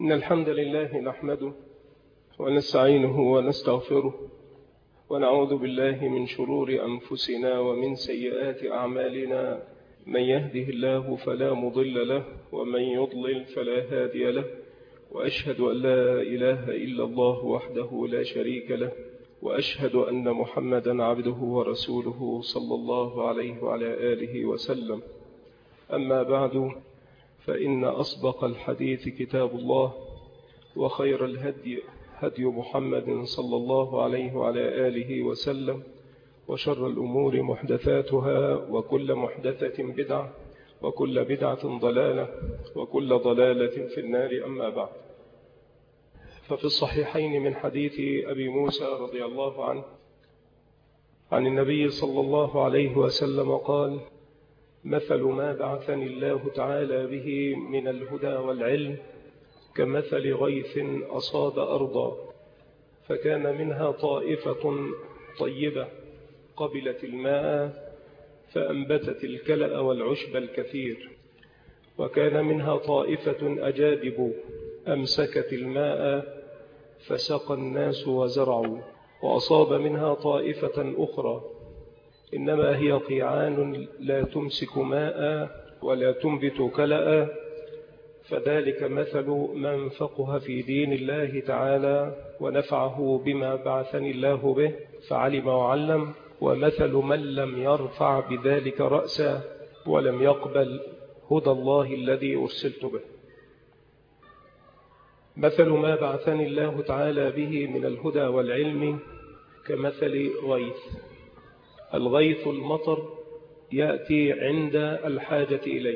إن الحمد لله نحمده ونستعينه ونستغفره ونعوذ بالله من شرور أنفسنا ومن سيئات أعمالنا. من يهده الله فلا مضل له ومن يضلل فلا هادي له، وأشهد أن لا إله إلا الله وحده لا شريك له، وأشهد أن محمدا عبده ورسوله صلى الله عليه وعلى آله وسلم. أما بعد، فإن أصدق الحديث كتاب الله، وخير الهدي هدي محمد صلى الله عليه وعلى آله وسلم، وشر الأمور محدثاتها، وكل محدثة بدعة، وكل بدعة ضلالة، وكل ضلالة في النار. أما بعد، ففي الصحيحين من حديث أبي موسى رضي الله عنه عن النبي صلى الله عليه وسلم قال: مثل ما بعثني الله تعالى به من الهدى والعلم كمثل غيث أصاب أرضا، فكان منها طائفة طيبة قبلت الماء فأنبتت الكلأ والعشب الكثير، وكان منها طائفة أجادب أمسكت الماء فسقى الناس وزرعوا، وأصاب منها طائفة أخرى إنما هي قيعان لا تمسك ماء ولا تنبت كلأ، فذلك مثل من فقه في دين الله تعالى ونفعه بما بعثني الله به فعلم وعلم، ومثل من لم يرفع بذلك رأسا ولم يقبل هدى الله الذي أرسلت به. مثل ما بعثني الله تعالى به من الهدى والعلم كمثل غيث. الغيث المطر يأتي عند الحاجة إليه.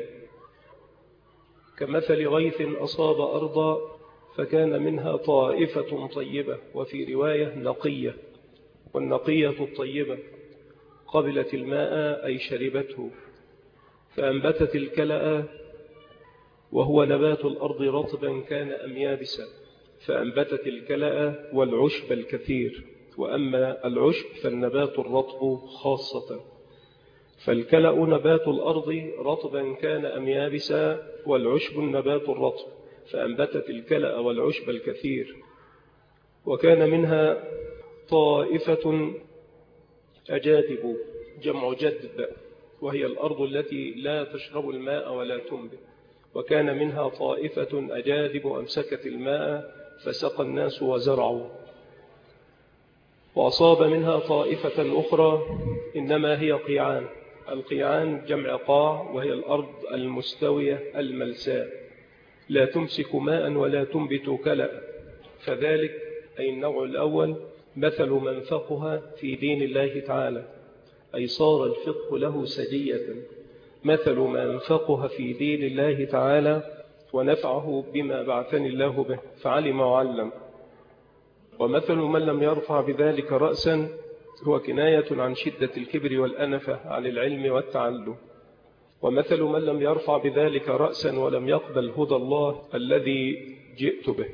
كمثل غيث أصاب أرضا فكان منها طائفة طيبة، وفي رواية نقية، والنقية الطيبة قبلت الماء أي شربته فأنبتت الكلأ، وهو نبات الأرض رطبا كان أم يابسا، فأنبتت الكلأ والعشب الكثير. وأما العشب فالنبات الرطب خاصة، فالكلأ نبات الأرض رطبا كان أم يابسا، والعشب النبات الرطب، فأنبتت الكلأ والعشب الكثير. وكان منها طائفة أجادب، جمع جدب، وهي الأرض التي لا تشرب الماء ولا تنبت. وكان منها طائفة أجادب أمسكت الماء فسقى الناس وزرعوا، وأصاب منها طائفة أخرى إنما هي قيعان. القيعان جمع قاع، وهي الأرض المستوية الملساء لا تمسك ماء ولا تنبت كلأ، فذلك أي النوع الأول مثل من فقه في دين الله تعالى، أي صار الفقه له سجية. مثل من فقه في دين الله تعالى ونفعه بما بعثني الله به فعلم وعلم. ومثل من لم يرفع بذلك رأسا هو كناية عن شدة الكبر والأنفة عن العلم والتعلم. ومثل من لم يرفع بذلك رأسا ولم يقبل هدى الله الذي جئت به.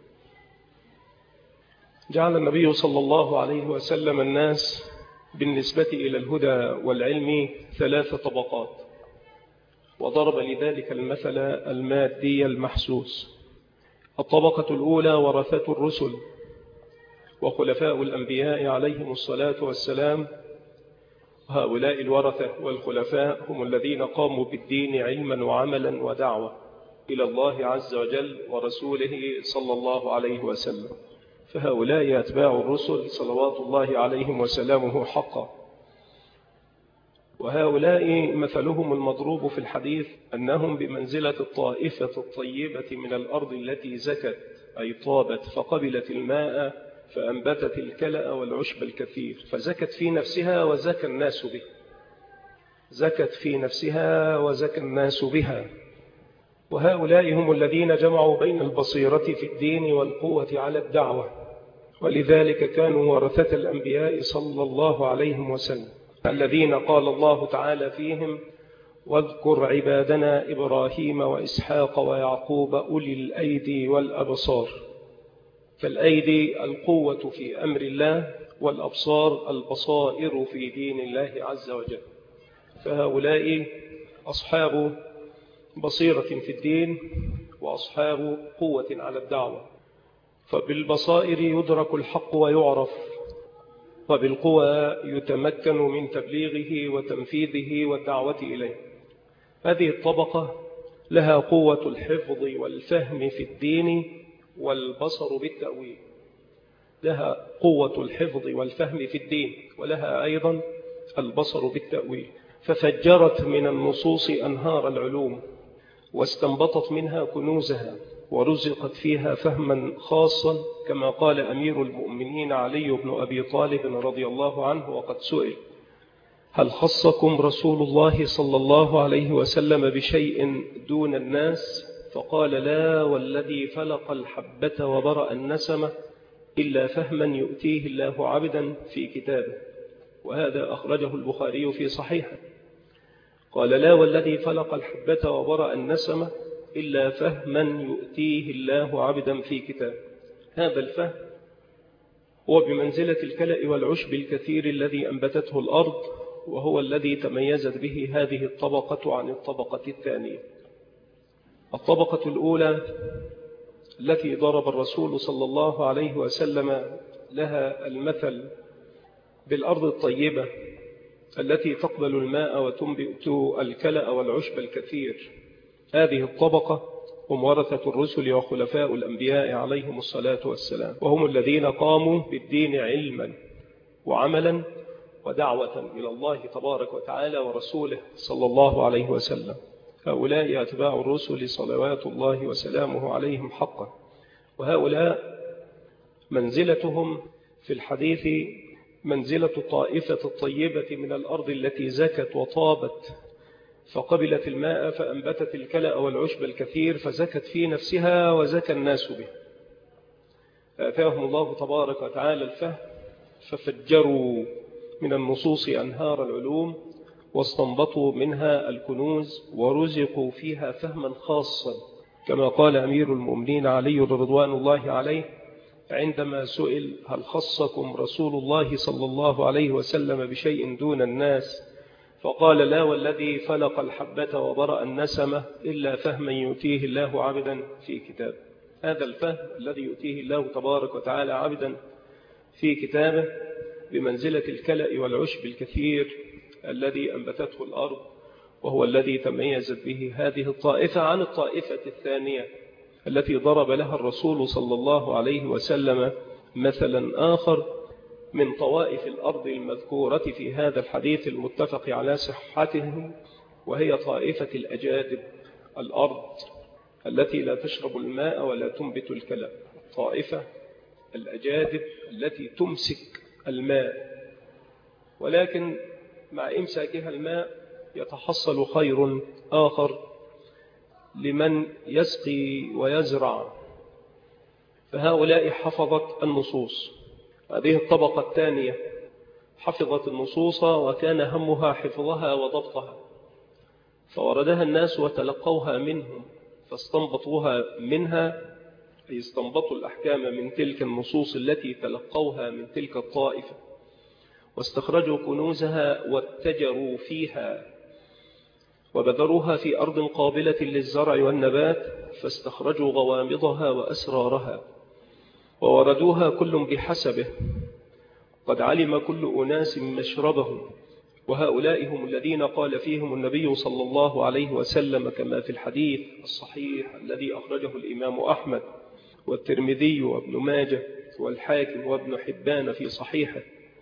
جعل النبي صلى الله عليه وسلم الناس بالنسبة إلى الهدى والعلم 3 طبقات، وضرب لذلك المثل المادي المحسوس. الطبقة الأولى ورثة الرسل وخلفاء الأنبياء عليهم الصلاة والسلام. هؤلاء الورثة والخلفاء هم الذين قاموا بالدين علما وعملا ودعوة إلى الله عز وجل ورسوله صلى الله عليه وسلم، فهؤلاء أتباع الرسل صلوات الله عليهم وسلامه حقا. وهؤلاء مثلهم المضروب في الحديث أنهم بمنزلة الطائفة الطيبة من الأرض التي زكت أي طابت فقبلت الماء فأنبتت الكلأ والعشب الكثير، فزكت في نفسها وزكى الناس به، زكت في نفسها وزكى الناس بها. وهؤلاء هم الذين جمعوا بين البصيرة في الدين والقوة على الدعوة، ولذلك كانوا ورثة الأنبياء صلى الله عليه وسلم، الذين قال الله تعالى فيهم: واذكر عبادنا إبراهيم وإسحاق ويعقوب أولي الأيدي والأبصار. فالأيدي القوة في أمر الله، والأبصار البصائر في دين الله عز وجل. فهؤلاء أصحاب بصيرة في الدين وأصحاب قوة على الدعوة، فبالبصائر يدرك الحق ويعرف، وبالقوى يتمكن من تبليغه وتنفيذه والدعوة إليه. هذه الطبقة لها قوة الحفظ والفهم في الدين والبصر بالتأويل، لها قوة الحفظ والفهم في الدين، ولها أيضا البصر بالتأويل، ففجرت من النصوص أنهار العلوم، واستنبطت منها كنوزها، ورزقت فيها فهما خاصا، كما قال أمير المؤمنين علي بن أبي طالب رضي الله عنه وقد سئل: هل خصكم رسول الله صلى الله عليه وسلم بشيء دون الناس؟ فقال: لا والذي فلق الحبة وبرأ النسمة إلا فهما يؤتيه الله عبدا في كتابه. وهذا أخرجه البخاري في صحيحه. قال: لا والذي فلق الحبة وبرأ النسمة إلا فهما يؤتيه الله عبدا في كتابه. هذا الفهم هو بمنزلة الكلأ والعشب الكثير الذي أنبتته الأرض، وهو الذي تميزت به هذه الطبقة عن الطبقة الثانية. الطبقة الأولى التي ضرب الرسول صلى الله عليه وسلم لها المثل بالأرض الطيبة التي تقبل الماء وتنبت الكلأ والعشب الكثير. هذه الطبقة هم ورثة الرسل وخلفاء الأنبياء عليهم الصلاة والسلام، وهم الذين قاموا بالدين علما وعملا ودعوة إلى الله تبارك وتعالى ورسوله صلى الله عليه وسلم. هؤلاء أتباع الرسل صلوات الله وسلامه عليهم حقا، وهؤلاء منزلتهم في الحديث منزلة الطائفة الطيبة من الأرض التي زكت وطابت فقبلت الماء فأنبتت الكلأ والعشب الكثير، فزكت في نفسها وزكى الناس به. فآتاهم الله تبارك وتعالى الفهم، ففجروا من النصوص أنهار العلوم، واستنبطوا منها الكنوز، ورزقوا فيها فهما خاصا، كما قال أمير المؤمنين علي رضوان الله عليه عندما سئل: هل خصكم رسول الله صلى الله عليه وسلم بشيء دون الناس؟ فقال: لا والذي فلق الحبة وبرأ النسمة إلا فهما يؤتيه الله عبدا في كتابه. هذا الفهم الذي يؤتيه الله تبارك وتعالى عبدا في كتابه بمنزلة الكلأ والعشب الكثير الذي أنبتته الأرض، وهو الذي تميزت به هذه الطائفة عن الطائفة الثانية التي ضرب لها الرسول صلى الله عليه وسلم مثلا آخر من طوائف الأرض المذكورة في هذا الحديث المتفق على صحته، وهي طائفة الأجادب، الأرض التي لا تشرب الماء ولا تنبت الكلأ، طائفة الأجادب التي تمسك الماء، ولكن مع إمساكها الماء يتحصل خير آخر لمن يسقي ويزرع. فهؤلاء حفظت النصوص. هذه الطبقة الثانية حفظت النصوص وكان همها حفظها وضبطها، فوردها الناس وتلقوها منهم فاستنبطوها منها، أي استنبطوا الأحكام من تلك النصوص التي تلقوها من تلك الطائفة، واستخرجوا كنوزها واتجروا فيها وبذروها في أرض قابلة للزرع والنبات، فاستخرجوا غوامضها وأسرارها ووردوها كل بحسبه، قد علم كل أناس مشربهم. وهؤلاء هم الذين قال فيهم النبي صلى الله عليه وسلم كما في الحديث الصحيح الذي أخرجه الإمام أحمد والترمذي وابن ماجه والحاكم وابن حبان في صحيحه،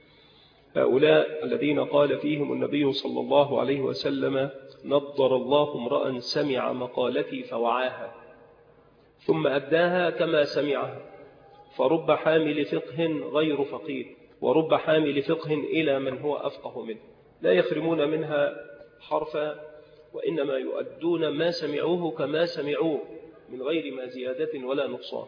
هؤلاء الذين قال فيهم النبي صلى الله عليه وسلم: نضر الله امرأ سمع مقالتي فوعاها ثم أداها كما سمعها، فرب حامل فقه غير فقيه، ورب حامل فقه إلى من هو أفقه منه، لا يخرمون منها حرفا، وإنما يؤدون ما سمعوه كما سمعوه من غير ما زيادة ولا نقصان.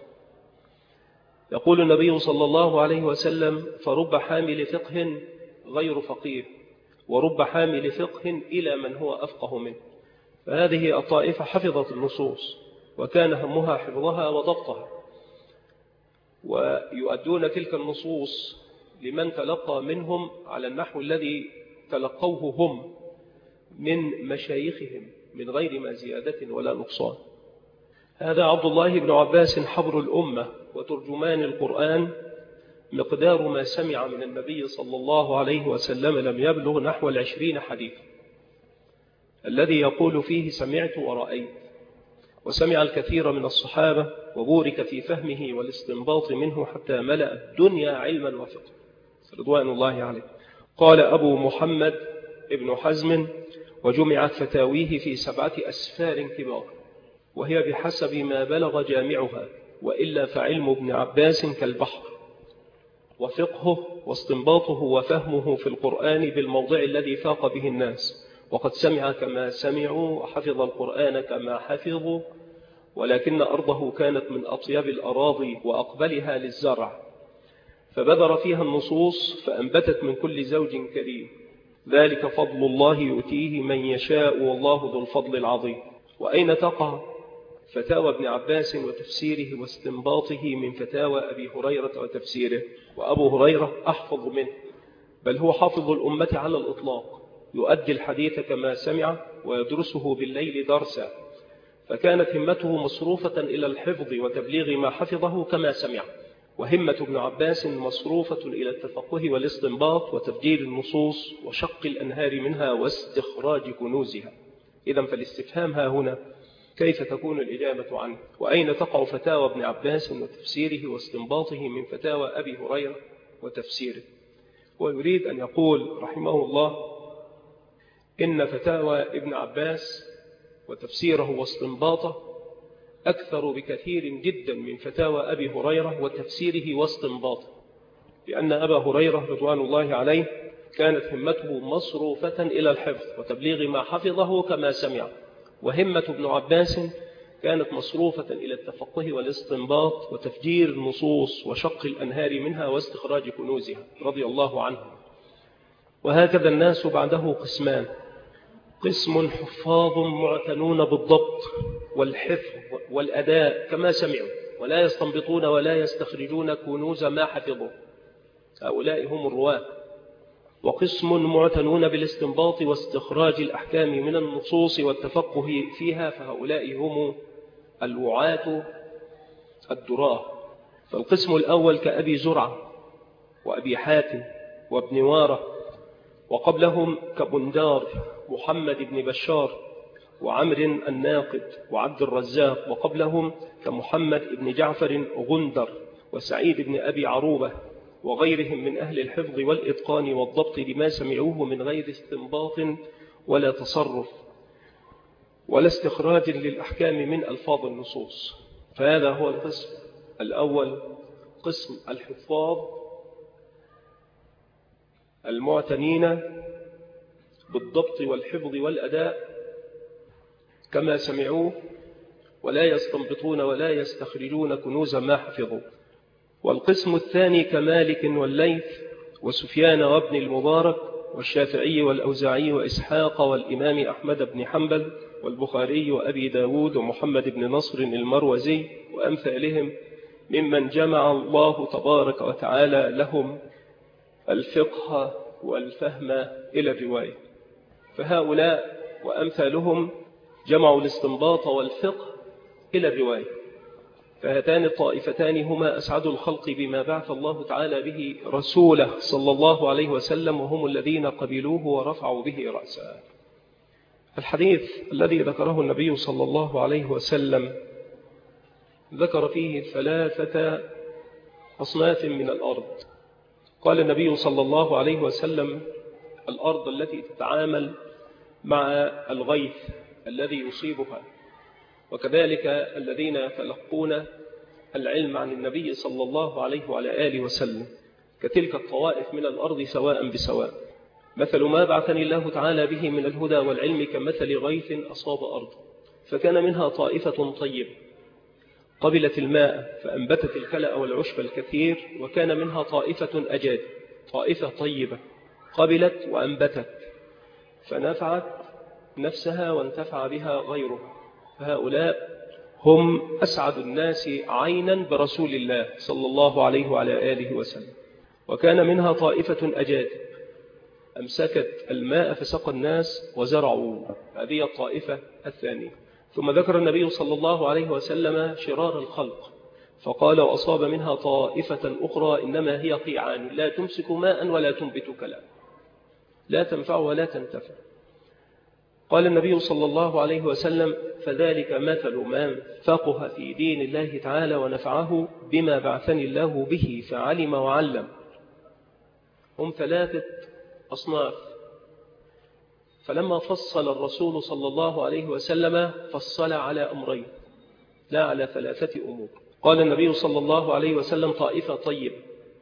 يقول النبي صلى الله عليه وسلم: فرب حامل فقه غير فقيه، ورب حامل فقه إلى من هو أفقه منه. فهذه الطائفة حفظت النصوص وكان همها حفظها وضبطها، ويؤدون تلك النصوص لمن تلقى منهم على النحو الذي تلقوه هم من مشايخهم من غير ما زيادة ولا نقصان. هذا عبد الله بن عباس حبر الأمة وترجمان القرآن، مقدار ما سمع من النبي صلى الله عليه وسلم لم يبلغ نحو 20 حديثا، الذي يقول فيه سمعت ورأيت، وسمع الكثير من الصحابة وبورك في فهمه والاستنباط منه حتى ملأ الدنيا علما وفقه رضوان الله عليه. قال أبو محمد ابن حزم: وجمعت فتاويه في 7 أسفار كبار، وهي بحسب ما بلغ جامعها، وإلا فعلم ابن عباس كالبحر، وفقهه واستنباطه وفهمه في القرآن بالموضع الذي فاق به الناس، وقد سمع كما سمعوا وحفظ القرآن كما حفظوا، ولكن أرضه كانت من أطيب الأراضي وأقبلها للزرع، فبذر فيها النصوص فأنبتت من كل زوج كريم، ذلك فضل الله يؤتيه من يشاء والله ذو الفضل العظيم. وأين تقع فتاوى ابن عباس وتفسيره واستنباطه من فتاوى أبي هريرة وتفسيره؟ وأبو هريرة أحفظ منه، بل هو حافظ الأمة على الإطلاق، يؤدي الحديث كما سمع ويدرسه بالليل درسا، فكانت همته مصروفة إلى الحفظ وتبليغ ما حفظه كما سمع. وهمة ابن عباس مصروفة إلى التفقه والاستنباط وتفجير النصوص وشق الأنهار منها واستخراج كنوزها. إذن فالاستفهام ها هنا: كيف تكون الإجابة عنه؟ وأين تقع فتاوى ابن عباس وتفسيره واستنباطه من فتاوى أبي هريرة وتفسيره؟ ويريد أن يقول رحمه الله إن فتاوى ابن عباس وتفسيره واستنباطه أكثر بكثير جدا من فتاوى أبي هريرة وتفسيره واستنباطه، لأن أبا هريرة رضوان الله عليه كانت همته مصروفة إلى الحفظ وتبليغ ما حفظه كما سمع، وهمة ابن عباس كانت مصروفة إلى التفقه والاستنباط وتفجير النصوص وشق الأنهار منها واستخراج كنوزها رضي الله عنه. وهكذا الناس بعده قسمان: قسم حفاظ معتنون بالضبط والحفظ والأداء كما سمعوا، ولا يستنبطون ولا يستخرجون كنوز ما حفظوا، هؤلاء هم الرواة. وقسم معتنون بالاستنباط واستخراج الأحكام من النصوص والتفقه فيها، فهؤلاء هم الوعاة الدراه. فالقسم الأول كأبي زرعة وأبي حاتم وابن وارة، وقبلهم كبندار محمد بن بشار وعمر الناقد وعبد الرزاق، وقبلهم كمحمد بن جعفر غندر وسعيد بن أبي عروبة وغيرهم من أهل الحفظ والإتقان والضبط لما سمعوه من غير استنباط ولا تصرف ولا استخراج للأحكام من ألفاظ النصوص. فهذا هو القسم الأول، قسم الحفاظ المعتنين بالضبط والحفظ والأداء كما سمعوه، ولا يستنبطون ولا يستخرجون كنوز ما حفظوا. والقسم الثاني كمالك والليث وسفيان وابن المبارك والشافعي والأوزاعي وإسحاق والإمام أحمد بن حنبل والبخاري وأبي داود ومحمد بن نصر المروزي وأمثالهم، ممن جمع الله تبارك وتعالى لهم الفقه والفهم إلى الرواية. فهؤلاء وأمثالهم جمعوا الاستنباط والفقه إلى الرواية، فهاتان الطائفتان هما أسعد الخلق بما بعث الله تعالى به رسوله صلى الله عليه وسلم، وهم الذين قبلوه ورفعوا به رأسا. الحديث الذي ذكره النبي صلى الله عليه وسلم ذكر فيه 3 أصناف من الأرض. قال النبي صلى الله عليه وسلم: الأرض التي تتعامل مع الغيث الذي يصيبها، وكذلك الذين يتلقون العلم عن النبي صلى الله عليه وعلى آله وسلم، كتلك الطوائف من الأرض سواء بسواء. مثل ما بعثني الله تعالى به من الهدى والعلم كمثل غيث أصاب أرض، فكان منها طائفة طيبة قبلت الماء فأنبتت الكلأ والعشب الكثير، وكان منها طائفة أجاد، طائفة طيبة قبلت وأنبتت فنفعت نفسها وانتفع بها غيرها، فهؤلاء هم أسعد الناس عينا برسول الله صلى الله عليه وعلى آله وسلم. وكان منها طائفة أجاد أمسكت الماء فسقى الناس وزرعوا، هذه الطائفة الثانية. ثم ذكر النبي صلى الله عليه وسلم شرار الخلق فقال: وأصاب منها طائفة أخرى إنما هي قيعان لا تمسك ماء ولا تنبت كلام، لا تنفع ولا تنتفع. قال النبي صلى الله عليه وسلم: فذلك مثل من فقه في دين الله تعالى ونفعه بما بعثني الله به فعلم وعلم. هم 3 أصناف. فلما فصل الرسول صلى الله عليه وسلم فصل على أمرين لا على 3 أمور. قال النبي صلى الله عليه وسلم: طائفة طيبة،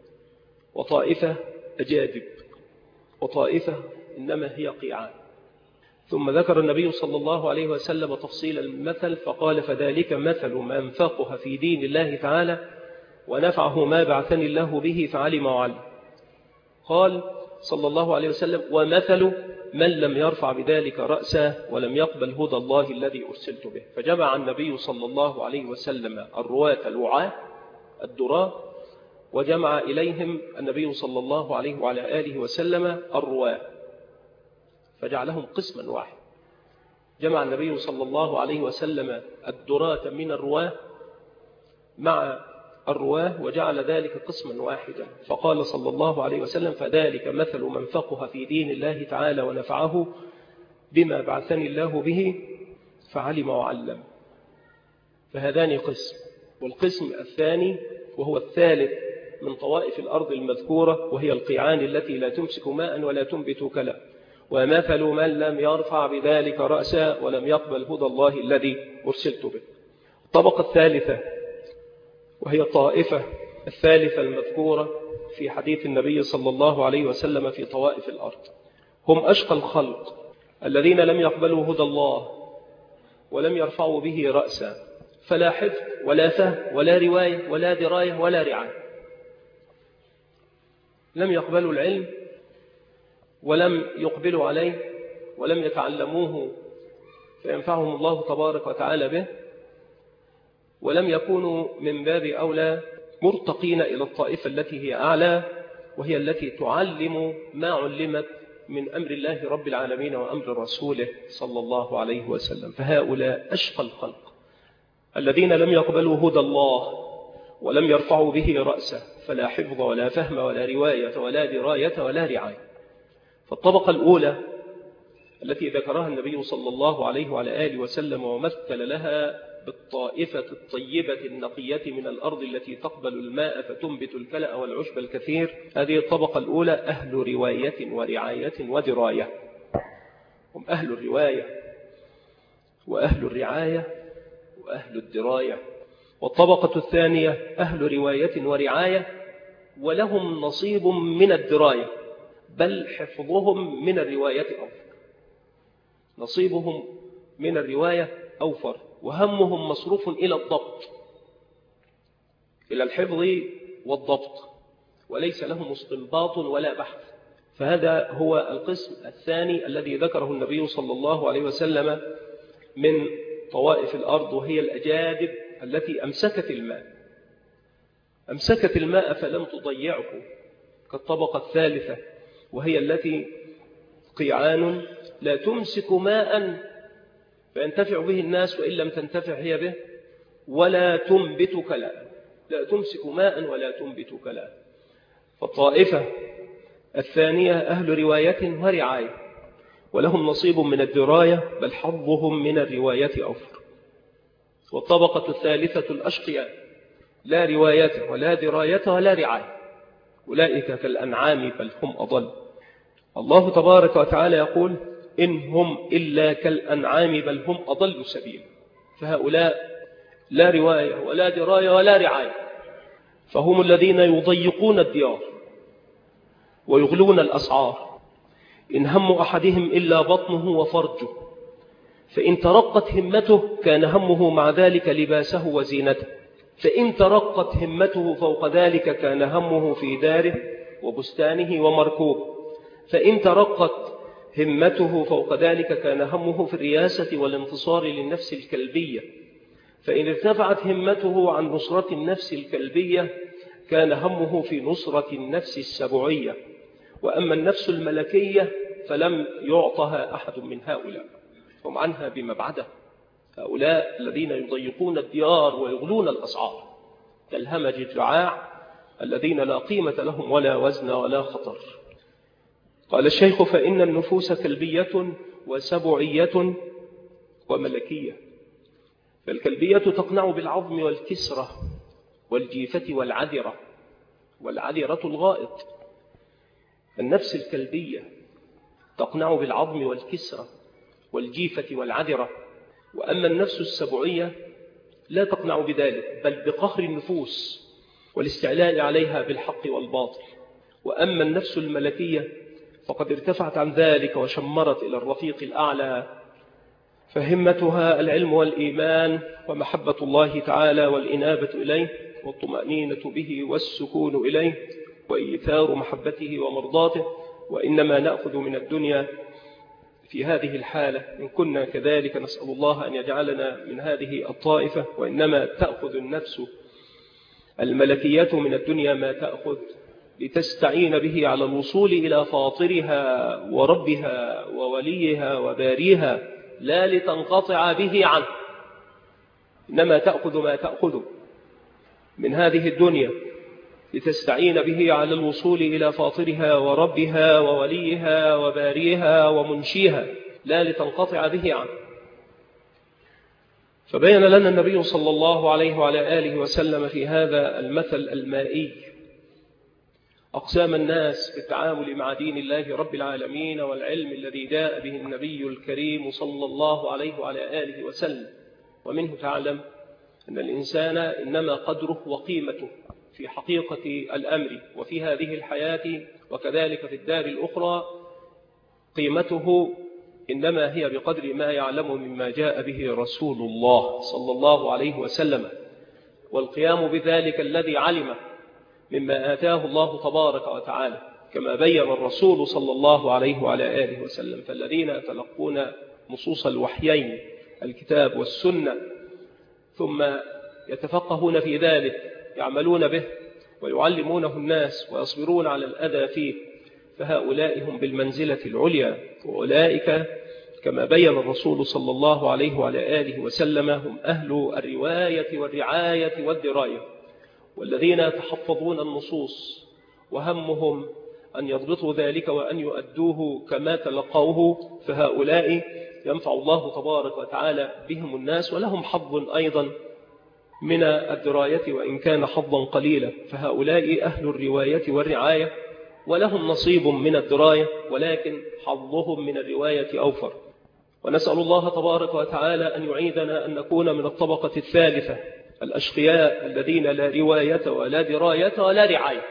وطائفة أجادب، وطائفة إنما هي قيعان. ثم ذكر النبي صلى الله عليه وسلم تفصيل المثل فقال: فذلك مثل من فقه في دين الله تعالى ونفعه ما بعثني الله به فعلم وعلم. قال صلى الله عليه وسلم: ومثل من لم يرفع بذلك رأسه ولم يقبل هدى الله الذي أرسلت به. فجمع النبي صلى الله عليه وسلم الرواة الوعاة الدراة، وجمع إليهم النبي صلى الله عليه وعلى آله وسلم الرواة، فجعلهم قسما واحد. جمع النبي صلى الله عليه وسلم الدراة من الرواة مع الرواه وجعل ذلك قسما واحدا، فقال صلى الله عليه وسلم: فذلك مثل من فقه في دين الله تعالى ونفعه بما بعثني الله به فعلم وعلم. فهذان قسم. والقسم الثاني وهو الثالث من طوائف الأرض المذكورة وهي القيعان التي لا تمسك ماء ولا تنبت كلا، ومثل من لم يرفع بذلك رأسا ولم يقبل هدى الله الذي أرسلت به. الطبقة الثالثة وهي الطائفة الثالثة المذكورة في حديث النبي صلى الله عليه وسلم في طوائف الأرض، هم أشقى الخلق الذين لم يقبلوا هدى الله ولم يرفعوا به رأسا، فلا حفظ ولا فهم ولا رواية ولا دراية ولا رعاية. لم يقبلوا العلم ولم يقبلوا عليه ولم يتعلموه فينفعهم الله تبارك وتعالى به، ولم يكونوا من باب أولى مرتقين إلى الطائفة التي هي أعلى وهي التي تعلم ما علمت من أمر الله رب العالمين وأمر رسوله صلى الله عليه وسلم. فهؤلاء أشقى الخلق الذين لم يقبلوا هدى الله ولم يرفعوا به رأسه، فلا حفظ ولا فهم ولا رواية ولا دراية ولا رعاية. فالطبقة الأولى التي ذكرها النبي صلى الله عليه وعلى آله وسلم ومثل لها بالطائفة الطيبة النقية من الأرض التي تقبل الماء فتنبت الكلأ والعشب الكثير، هذه الطبقة الأولى أهل رواية ورعاية ودراية. هم أهل الرواية وأهل الرعاية وأهل الدراية. والطبقة الثانية أهل رواية ورعاية ولهم نصيب من الدراية، بل حفظهم من الرواية أوفر، نصيبهم من الرواية أوفر، وهمهم مصروف إلى الضبط، إلى الحفظ والضبط، وليس لهم استنباط ولا بحث. فهذا هو القسم الثاني الذي ذكره النبي صلى الله عليه وسلم من طوائف الأرض، وهي الأجادب التي أمسكت الماء فلم تضيعه، كالطبقة الثالثة وهي التي قيعان لا تمسك ماء فينتفع به الناس وإن لم تنتفع هي به، ولا تنبت كلا، لا تمسك ماء ولا تنبت كلا. فالطائفة الثانية أهل رواية ورعاية ولهم نصيب من الدراية، بل حظهم من الرواية أوفر. والطبقة الثالثة الأشقياء لا رواية ولا دراية ولا رعاية، أولئك كالأنعام بل هم أضل. الله تبارك وتعالى يقول: إن هم إلا كالأنعام بل هم أضل سبيل. فهؤلاء لا رواية ولا دراية ولا رعاية، فهم الذين يضيقون الديار ويغلون الأسعار. إن هم أحدهم إلا بطنه وفرجه، فإن ترقت همته كان همه مع ذلك لباسه وزينته، فإن ترقت همته فوق ذلك كان همه في داره وبستانه ومركوبه، فإن ترقت همته فوق ذلك كان همه في الرياسة والانتصار للنفس الكلبية، فإن ارتفعت همته عن نصرة النفس الكلبية كان همه في نصرة النفس السبعية. وأما النفس الملكية فلم يعطها أحد من هؤلاء، هم عنها بمبعدة، هؤلاء الذين يضيقون الديار ويغلون الأسعار كالهمج الرعاع الذين لا قيمة لهم ولا وزن ولا خطر. قال الشيخ: فإن النفوس كلبية وسبعية وملكية. فالكلبية تقنع بالعظم والكسرة والجيفة والعذرة، والعذرة الغائط. النفس الكلبية تقنع بالعظم والكسرة والجيفة والعذرة، وأما النفس السبعية لا تقنع بذلك، بل بقهر النفوس والاستعلاء عليها بالحق والباطل. وأما النفس الملكية فقد ارتفعت عن ذلك وشمرت إلى الرفيق الأعلى، فهمتها العلم والإيمان ومحبة الله تعالى والإنابة إليه والطمأنينة به والسكون إليه وإيثار محبته ومرضاته. وإنما نأخذ من الدنيا في هذه الحالة إن كنا كذلك، نسأل الله أن يجعلنا من هذه الطائفة. وإنما تأخذ النفس الملكية من الدنيا ما تأخذ لتستعين به على الوصول إلى فاطرها وربها ووليها وباريها، لا لتنقطع به عنه. إنما تأخذ ما تأخذ من هذه الدنيا لتستعين به على الوصول إلى فاطرها وربها ووليها وباريها ومنشيها، لا لتنقطع به عنه. فبين لنا النبي صلى الله عليه وعلى آله وسلم في هذا المثل المائي أقسام الناس في التعامل مع دين الله رب العالمين والعلم الذي جاء به النبي الكريم صلى الله عليه وعلى آله وسلم. ومنه تعلم أن الإنسان إنما قدره وقيمته في حقيقة الأمر وفي هذه الحياة وكذلك في الدار الأخرى، قيمته إنما هي بقدر ما يعلم مما جاء به رسول الله صلى الله عليه وسلم، والقيام بذلك الذي علم مما آتاه الله تبارك وتعالى كما بين الرسول صلى الله عليه وعلى آله وسلم. فالذين يتلقون نصوص الوحيين الكتاب والسنة ثم يتفقهون في ذلك يعملون به ويعلمونه الناس ويصبرون على الأذى فيه، فهؤلاء هم بالمنزلة العليا. وأولئك كما بين الرسول صلى الله عليه وعلى آله وسلم هم أهل الرواية والرعاية والدراية، والذين يتحفظون النصوص وهمهم أن يضبطوا ذلك وأن يؤدوه كما تلقوه، فهؤلاء ينفع الله تبارك وتعالى بهم الناس، ولهم حظ أيضا من الدراية وإن كان حظا قليلا. فهؤلاء أهل الرواية والرعاية ولهم نصيب من الدراية، ولكن حظهم من الرواية أوفر. ونسأل الله تبارك وتعالى أن يعيدنا أن نكون من الطبقة الثالثة الأشقياء الذين لا رواية ولا دراية ولا رعاية،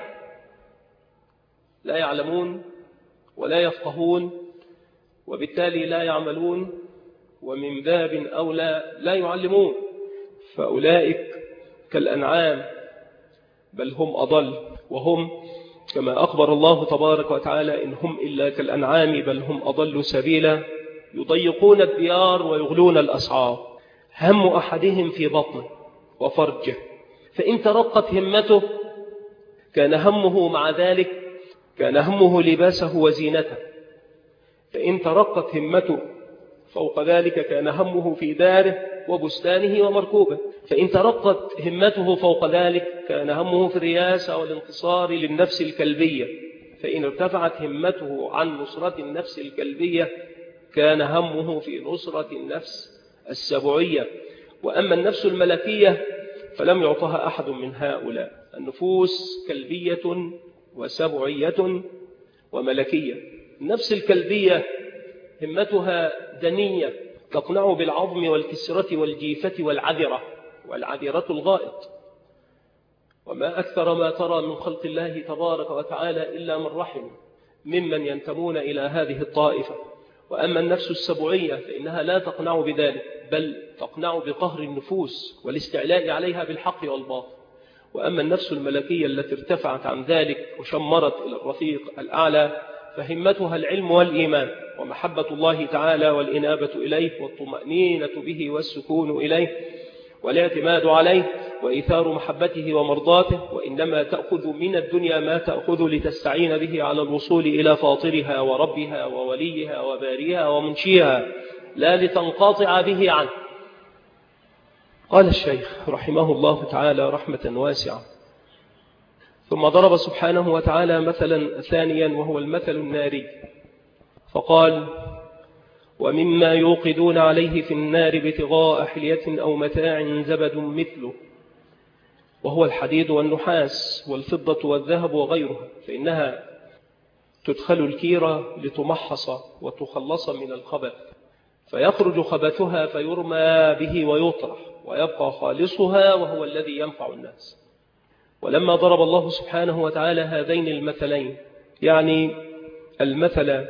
لا يعلمون ولا يفقهون وبالتالي لا يعملون، ومن باب أولى لا يعلمون. فأولئك كالأنعام بل هم أضل، وهم كما أخبر الله تبارك وتعالى إن هم إلا كالأنعام بل هم أضل سبيلا، يضيقون الديار ويغلون الأسعار. هم أحدهم في بطنه وفرجه، فإن ترقت همته كان همه مع ذلك كان همه لباسه وزينته، فإن ترقت همته فوق ذلك كان همه في داره وبستانه ومركوبه، فإن ترقت همته فوق ذلك كان همه في الرياسة والانتصار للنفس الكلبية، فإن ارتفعت همته عن نصرة النفس الكلبية كان همه في نصرة النفس السبعية. وأما النفس الملكية فلم يعطها أحد من هؤلاء. النفوس كلبية وسبعية وملكية. النفس الكلبية همتها دنية تقنع بالعظم والكسرة والجيفة والعذرة، والعذرة الغائط. وما أكثر ما ترى من خلق الله تبارك وتعالى إلا من رحم ممن ينتمون إلى هذه الطائفة. وأما النفس السبعية فإنها لا تقنع بذلك، بل تقنع بقهر النفوس والاستعلاء عليها بالحق والباطل. وأما النفس الملكية التي ارتفعت عن ذلك وشمرت إلى الرفيق الأعلى فهمتها العلم والإيمان ومحبة الله تعالى والإنابة إليه والطمأنينة به والسكون إليه والاعتماد عليه وإيثار محبته ومرضاته. وإنما تأخذ من الدنيا ما تأخذ لتستعين به على الوصول إلى فاطرها وربها ووليها وباريها ومنشيها، لا لتنقاطع به عنه. قال الشيخ رحمه الله تعالى رحمة واسعة: ثم ضرب سبحانه وتعالى مثلا ثانيا وهو المثل الناري، فقال: ومما يوقدون عليه في النار ابتغاء حلية أو متاع زبد مثله، وهو الحديد والنحاس والفضة والذهب وغيرها، فإنها تدخل الكيرة لتمحص وتخلص من الخبث، فيخرج خبثها فيرمى به ويطرح، ويبقى خالصها وهو الذي ينفع الناس. ولما ضرب الله سبحانه وتعالى هذين المثلين، يعني المثل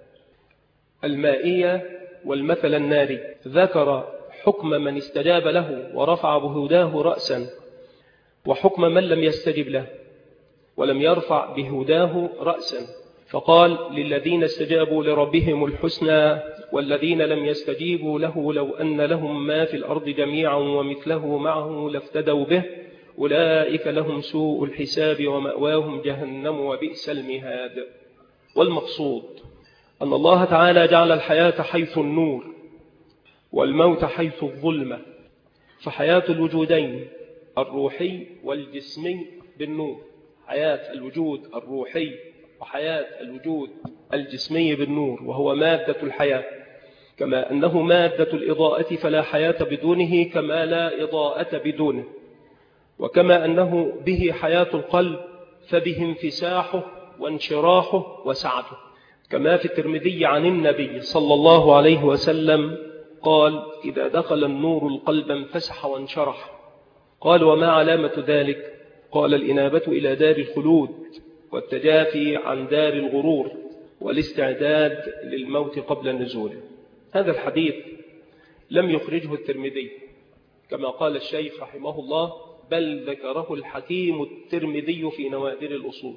المائية والمثل الناري، ذكر حكم من استجاب له ورفع بهداه رأسا، وحكم من لم يستجب له ولم يرفع بهداه رأسا، فقال: للذين استجابوا لربهم الحسنى والذين لم يستجيبوا له لو أن لهم ما في الأرض جميعا ومثله معه لافتدوا به أولئك لهم سوء الحساب ومأواهم جهنم وبئس المهاد. والمقصود أن الله تعالى جعل الحياة حيث النور والموت حيث الظلمة، فحياة الوجودين الروحي والجسمي بالنور، حياة الوجود الروحي وحياة الوجود الجسمي بالنور، وهو مادة الحياة، كما أنه مادة الإضاءة فلا حياة بدونه كما لا إضاءة بدونه، وكما أنه به حياة القلب فبه انفساحه وانشراحه وسعته، كما في الترمذي عن النبي صلى الله عليه وسلم قال: إذا دخل النور القلب انفسح وانشرح. قال: وما علامة ذلك؟ قال: الإنابة إلى دار الخلود والتجافي عن دار الغرور والاستعداد للموت قبل نزوله. هذا الحديث لم يخرجه الترمذي كما قال الشيخ رحمه الله، بل ذكره الحكيم الترمذي في نوادر الأصول،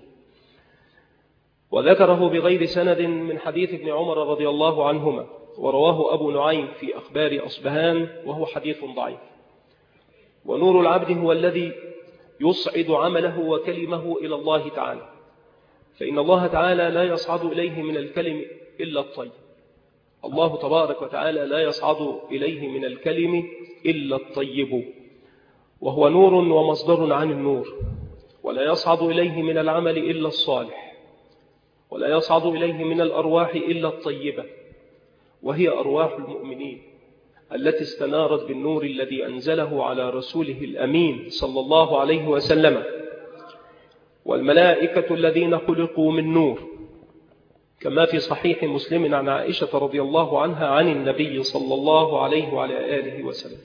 وذكره بغير سند من حديث ابن عمر رضي الله عنهما، ورواه أبو نعيم في أخبار أصبهان، وهو حديث ضعيف. ونور العبد هو الذي يصعد عمله وكلمه إلى الله تعالى، فإن الله تعالى لا يصعد إليه من الكلم إلا الطيب. الله تبارك وتعالى لا يصعد إليه من الكلم إلا الطيب، وهو نور ومصدر عن النور، ولا يصعد إليه من العمل إلا الصالح، ولا يصعد إليه من الأرواح إلا الطيبة، وهي أرواح المؤمنين التي استنارت بالنور الذي أنزله على رسوله الأمين صلى الله عليه وسلم، والملائكة الذين خلقوا من نور، كما في صحيح مسلم عن عائشة رضي الله عنها عن النبي صلى الله عليه وعلى آله وسلم: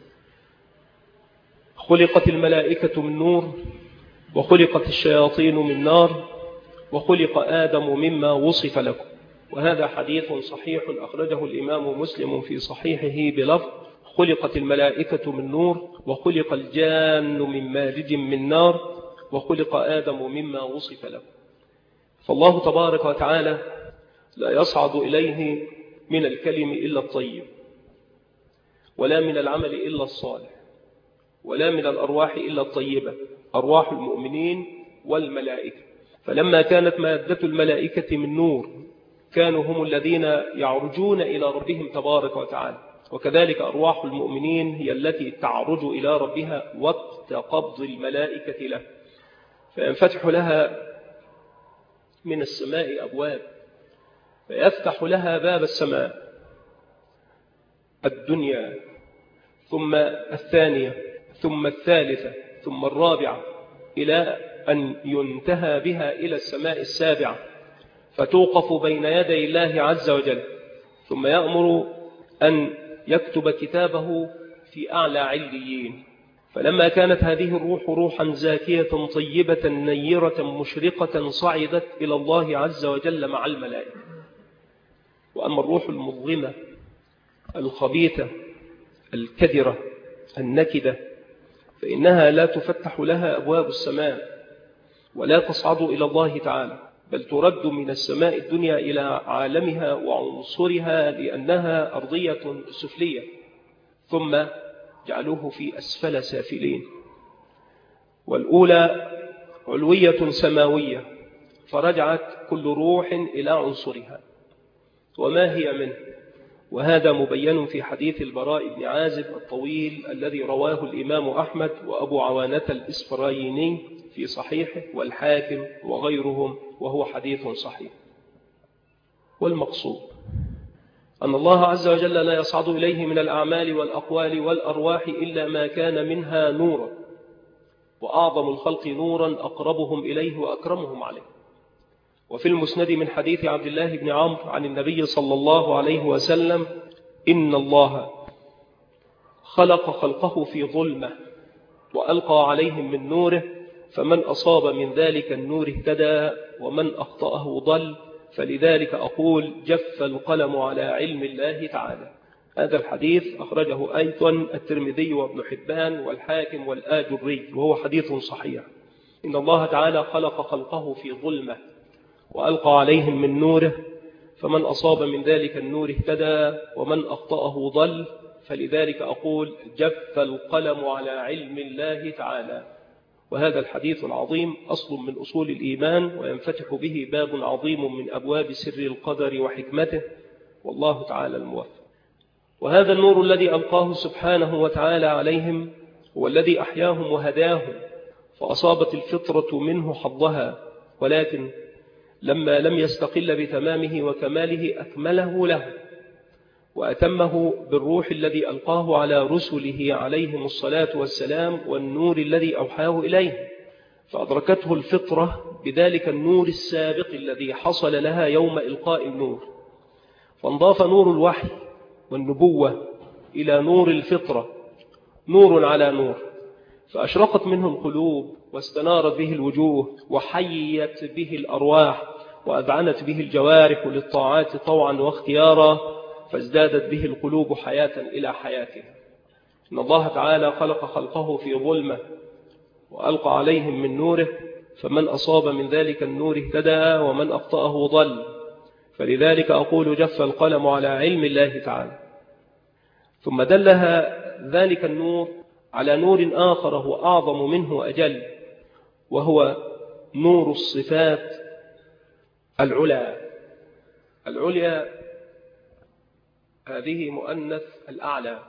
خلقت الملائكة من نور، وخلقت الشياطين من نار، وخلق آدم مما وصف لكم. وهذا حديث صحيح أخرجه الإمام مسلم في صحيحه بلفظ: خلقت الملائكة من نور، وخلق الجان من مارج من نار، وخلق آدم مما وصف لكم. فالله تبارك وتعالى لا يصعد إليه من الكلم إلا الطيب، ولا من العمل إلا الصالح، ولا من الأرواح إلا الطيبة، أرواح المؤمنين والملائكة. فلما كانت مادة الملائكة من نور كانوا هم الذين يعرجون إلى ربهم تبارك وتعالى، وكذلك أرواح المؤمنين هي التي تعرج إلى ربها وقت قبض الملائكة له، فينفتح لها من السماء أبواب، فيفتح لها باب السماء الدنيا، ثم الثانية، ثم الثالثة، ثم الرابعة، إلى أن ينتهى بها إلى السماء السابعة، فتوقف بين يدي الله عز وجل، ثم يأمر أن يكتب كتابه في أعلى عليين. فلما كانت هذه الروح روحا زاكية طيبة نيرة مشرقة صعدت إلى الله عز وجل مع الملائكة. وأما الروح المظلمة الخبيثة الكدرة النكدة فإنها لا تفتح لها أبواب السماء ولا تصعد إلى الله تعالى، بل ترد من السماء الدنيا إلى عالمها وعنصرها، لأنها أرضية سفلية، ثم جعلوه في أسفل سافلين. والأولى علوية سماوية، فرجعت كل روح إلى عنصرها. وما هي منه؟ وهذا مبين في حديث البراء بن عازب الطويل الذي رواه الإمام أحمد وأبو عوانة الإسفرايني في صحيحه والحاكم وغيرهم، وهو حديث صحيح. والمقصود أن الله عز وجل لا يصعد إليه من الأعمال والأقوال والأرواح إلا ما كان منها نورا، وأعظم الخلق نورا أقربهم إليه وأكرمهم عليه. وفي المسند من حديث عبد الله بن عمرو عن النبي صلى الله عليه وسلم: إن الله خلق خلقه في ظلمة وألقى عليهم من نوره، فمن أصاب من ذلك النور اهتدى ومن أخطأه ضل، فلذلك أقول جف القلم على علم الله تعالى. هذا الحديث أخرجه أيضا الترمذي وابن حبان والحاكم والآجري، وهو حديث صحيح. إن الله تعالى خلق خلقه في ظلمة وألقى عليهم من نوره، فمن أصاب من ذلك النور اهتدى ومن أخطأه ضل، فلذلك أقول جف القلم على علم الله تعالى. وهذا الحديث العظيم أصل من أصول الإيمان، وينفتح به باب عظيم من أبواب سر القدر وحكمته، والله تعالى الموفق. وهذا النور الذي ألقاه سبحانه وتعالى عليهم هو الذي أحياهم وهداهم، فأصابت الفطرة منه حظها، ولكن لما لم يستقل بتمامه وكماله أكمله له وأتمه بالروح الذي ألقاه على رسله عليهم الصلاة والسلام والنور الذي أوحاه إليه، فأدركته الفطرة بذلك النور السابق الذي حصل لها يوم إلقاء النور، فانضاف نور الوحي والنبوة إلى نور الفطرة، نور على نور، فأشرقت منه القلوب واستنارت به الوجوه وحيت به الأرواح وأذعنت به الجوارح للطاعات طوعا واختيارا، فازدادت به القلوب حياة إلى حياتها. إن الله تعالى خلق خلقه في ظلمة وألقى عليهم من نوره، فمن أصاب من ذلك النور اهتدى ومن أخطأه ضل، فلذلك أقول جف القلم على علم الله تعالى. ثم دلها ذلك النور على نور آخر هو أعظم منه وأجل، وهو نور الصفات العليا هذه مؤنث الأعلى،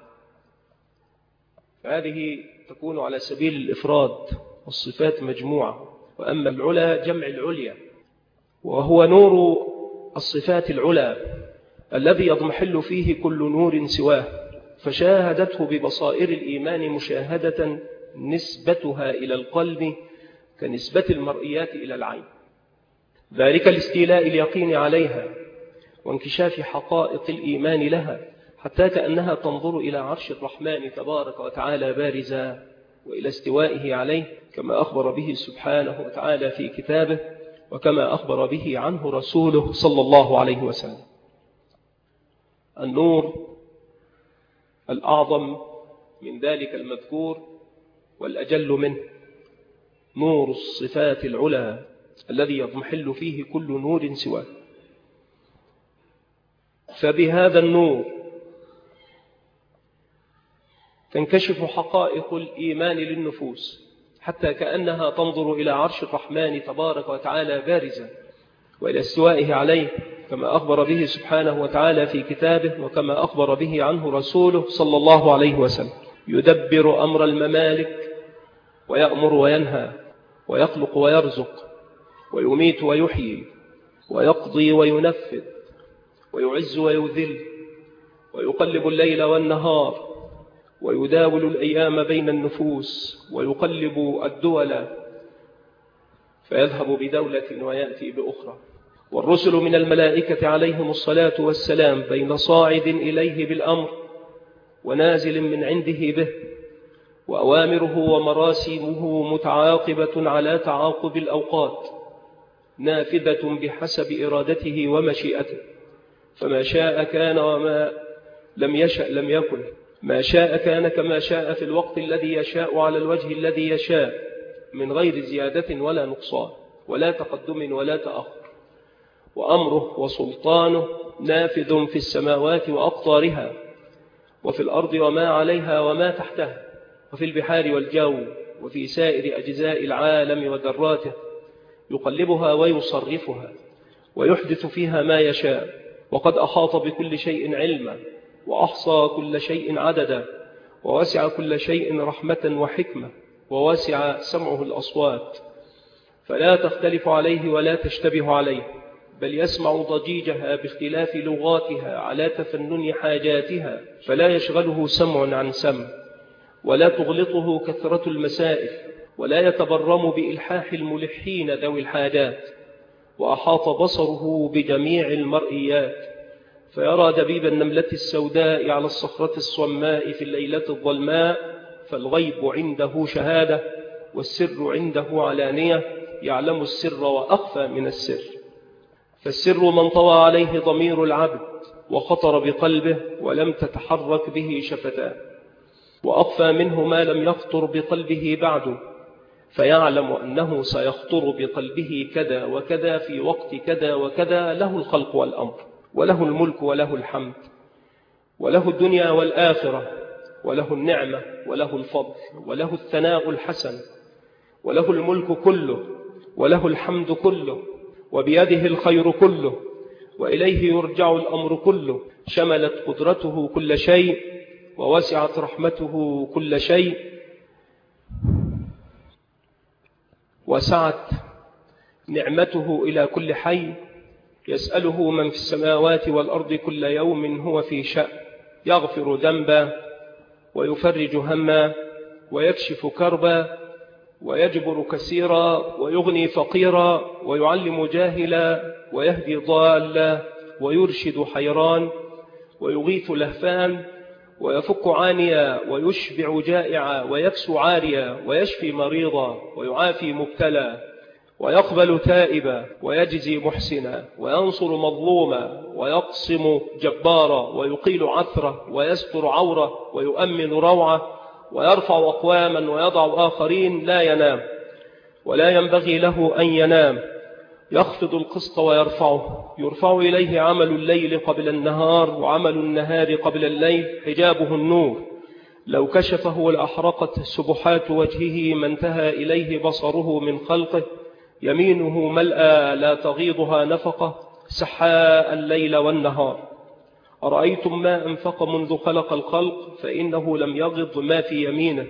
فهذه تكون على سبيل الإفراد والصفات مجموعة، وأما العلا جمع العليا، وهو نور الصفات العلا الذي يضمحل فيه كل نور سواه، فشاهدته ببصائر الإيمان مشاهدة نسبتها إلى القلب كنسبة المرئيات إلى العين، ذلك لاستيلاء اليقين عليها وانكشاف حقائق الإيمان لها، حتى كأنها تنظر إلى عرش الرحمن تبارك وتعالى بارزا، وإلى استوائه عليه كما أخبر به سبحانه وتعالى في كتابه، وكما أخبر به عنه رسوله صلى الله عليه وسلم. النور الأعظم من ذلك المذكور والأجل منه نور الصفات العلى الذي يضمحل فيه كل نور سواه، فبهذا النور تنكشف حقائق الإيمان للنفوس، حتى كأنها تنظر إلى عرش الرحمن تبارك وتعالى بارزا، وإلى استوائه عليه كما أخبر به سبحانه وتعالى في كتابه، وكما أخبر به عنه رسوله صلى الله عليه وسلم. يدبر أمر الممالك ويأمر وينهى ويخلق ويرزق ويميت ويحيي ويقضي وينفذ ويعز ويذل ويقلب الليل والنهار ويداول الأيام بين النفوس ويقلب الدول فيذهب بدولة ويأتي بأخرى. والرسل من الملائكة عليهم الصلاة والسلام بين صاعد إليه بالأمر ونازل من عنده به، وأوامره ومراسمه متعاقبة على تعاقب الأوقات، نافذة بحسب إرادته ومشيئته، فما شاء كان وما لم يشأ لم يكن، ما شاء كان كما شاء في الوقت الذي يشاء على الوجه الذي يشاء، من غير زيادة ولا نقصان ولا تقدم ولا تأخر، وأمره وسلطانه نافذ في السماوات وأقطارها وفي الأرض وما عليها وما تحتها وفي البحار والجو وفي سائر أجزاء العالم وذراته، يقلبها ويصرفها ويحدث فيها ما يشاء، وقد أحاط بكل شيء علما، وأحصى كل شيء عددا، ووسع كل شيء رحمة وحكمة، ووسع سمعه الأصوات فلا تختلف عليه ولا تشتبه عليه، بل يسمع ضجيجها باختلاف لغاتها على تفنن حاجاتها، فلا يشغله سمع عن سمع، ولا تغلطه كثرة المسائل، ولا يتبرم بإلحاح الملحين ذوي الحاجات. وأحاط بصره بجميع المرئيات، فيرى دبيب النملة السوداء على الصخرة الصماء في الليلة الظلماء، فالغيب عنده شهادة، والسر عنده علانية، يعلم السر وأخفى من السر. فالسر من طوى عليه ضمير العبد وخطر بقلبه ولم تتحرك به شفتاه، وأخفى منه ما لم يخطر بقلبه بعد، فيعلم أنه سيخطر بقلبه كذا وكذا في وقت كذا وكذا. له الخلق والأمر، وله الملك وله الحمد، وله الدنيا والآخرة، وله النعمة وله الفضل، وله الثناء الحسن، وله الملك كله، وله الحمد كله، وبيده الخير كله، وإليه يرجع الأمر كله. شملت قدرته كل شيء، ووسعت رحمته كل شيء، وسعت نعمته إلى كل حي. يسأله من في السماوات والأرض كل يوم هو في شأن، يغفر ذنبا، ويفرج هما، ويكشف كربا، ويجبر كثيرا، ويغني فقيرا، ويعلم جاهلا، ويهدي ضالا، ويرشد حيران، ويغيث لهفان، ويفك عانيا، ويشبع جائعا، ويكسو عاريا، ويشفي مريضا، ويعافي مبتلى، ويقبل تائبا، ويجزي محسنا، وينصر مظلوما، ويقسم جبارا، ويقيل عثرة، ويستر عورة، ويؤمن روعة، ويرفع أقواما ويضع آخرين. لا ينام ولا ينبغي له أن ينام، يخفض القسط ويرفعه، يرفع إليه عمل الليل قبل النهار، وعمل النهار قبل الليل، حجابه النور، لو كشفه لأحرقت سبحات وجهه ما انتهى إليه بصره من خلقه. يمينه ملأى لا تغيضها نفقة، سحاء الليل والنهار. أرأيتم ما أنفق منذ خلق الخلق، فإنه لم يغض ما في يمينه.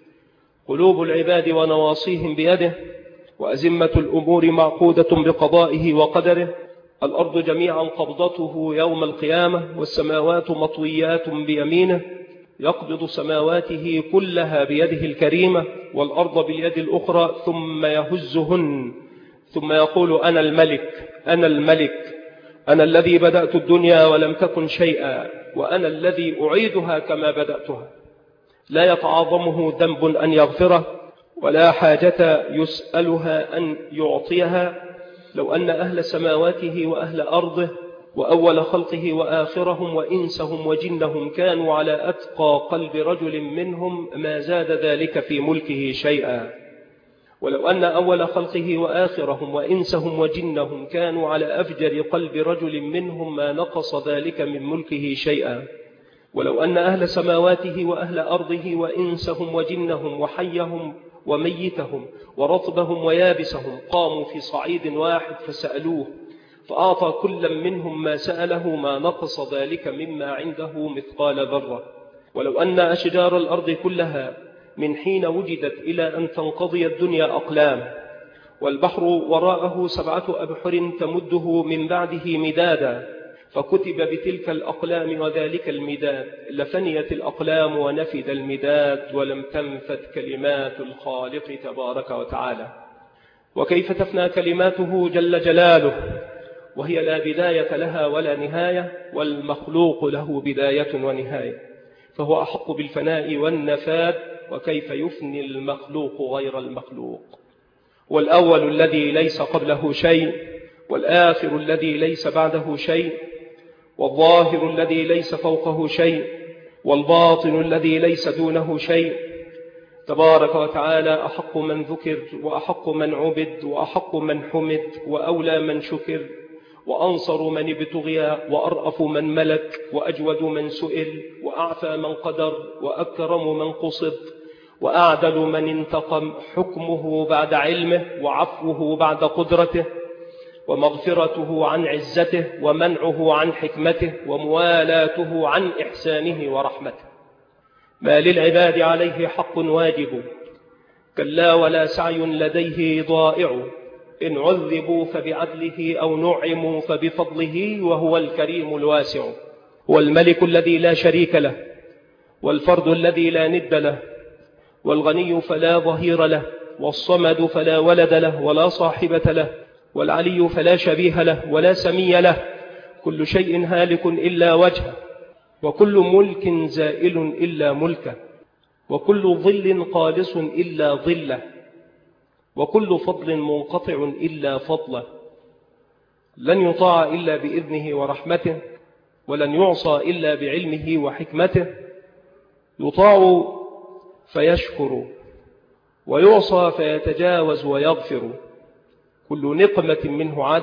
قلوب العباد ونواصيهم بيده، وأزمة الأمور معقودة بقضائه وقدره. الأرض جميعا قبضته يوم القيامة، والسماوات مطويات بيمينه، يقبض سماواته كلها بيده الكريمة، والأرض باليد الأخرى، ثم يهزهن، ثم يقول: أنا الملك، أنا الملك، أنا الذي بدأت الدنيا ولم تكن شيئا، وأنا الذي أعيدها كما بدأتها. لا يتعاظمه ذنب أن يغفره، ولا حاجة يسألها أن يعطيها. لو أن أهل سماواته وأهل أرضه وأول خلقه وآخرهم وإنسهم وجنهم كانوا على أتقى قلب رجل منهم، ما زاد ذلك في ملكه شيئا. ولو أن أول خلقه وآخرهم وإنسهم وجنهم كانوا على أفجر قلب رجل منهم، ما نقص ذلك من ملكه شيئا. ولو أن أهل سماواته وأهل أرضه وإنسهم وجنهم وحيهم وميتهم ورطبهم ويابسهم قاموا في صعيد واحد فسألوه، فأعطى كل منهم ما سأله، ما نقص ذلك مما عنده مثقال ذرة. ولو أن أشجار الأرض كلها من حين وجدت إلى أن تنقضي الدنيا أقلام، والبحر وراءه 7 أبحر تمده من بعده مدادا، فكتب بتلك الأقلام وذلك المداد، لفنيت الأقلام ونفد المداد، ولم تنفد كلمات الخالق تبارك وتعالى. وكيف تفنى كلماته جل جلاله، وهي لا بداية لها ولا نهاية، والمخلوق له بداية ونهاية، فهو أحق بالفناء والنفاد. وكيف يفني المخلوق غير المخلوق؟ والأول الذي ليس قبله شيء، والآخر الذي ليس بعده شيء، والظاهر الذي ليس فوقه شيء، والباطن الذي ليس دونه شيء. تبارك وتعالى أحق من ذكر، وأحق من عبد، وأحق من حمد، وأولى من شكر، وأنصر من ابتغي، وأرأف من ملك، وأجود من سئل، وأعفى من قدر، وأكرم من قصد، وأعدل من انتقم. حكمه بعد علمه، وعفوه بعد قدرته. ومغفرته عن عزته، ومنعه عن حكمته، وموالاته عن إحسانه ورحمته. ما للعباد عليه حق واجب، كلا ولا سعي لديه ضائع، إن عذبوا فبعدله أو نعموا فبفضله، وهو الكريم الواسع. هو الملك الذي لا شريك له، والفرد الذي لا ند له، والغني فلا ظهير له، والصمد فلا ولد له ولا صاحبة له، والعلي فلا شبيه له ولا سمي له. كل شيء هالك إلا وجهه، وكل ملك زائل إلا ملكه، وكل ظل قالص إلا ظله، وكل فضل منقطع إلا فضله. لن يطاع إلا بإذنه ورحمته، ولن يعصى إلا بعلمه وحكمته. يطاع فيشكر، ويعصى فيتجاوز ويغفر. كل نقمة منه عدل،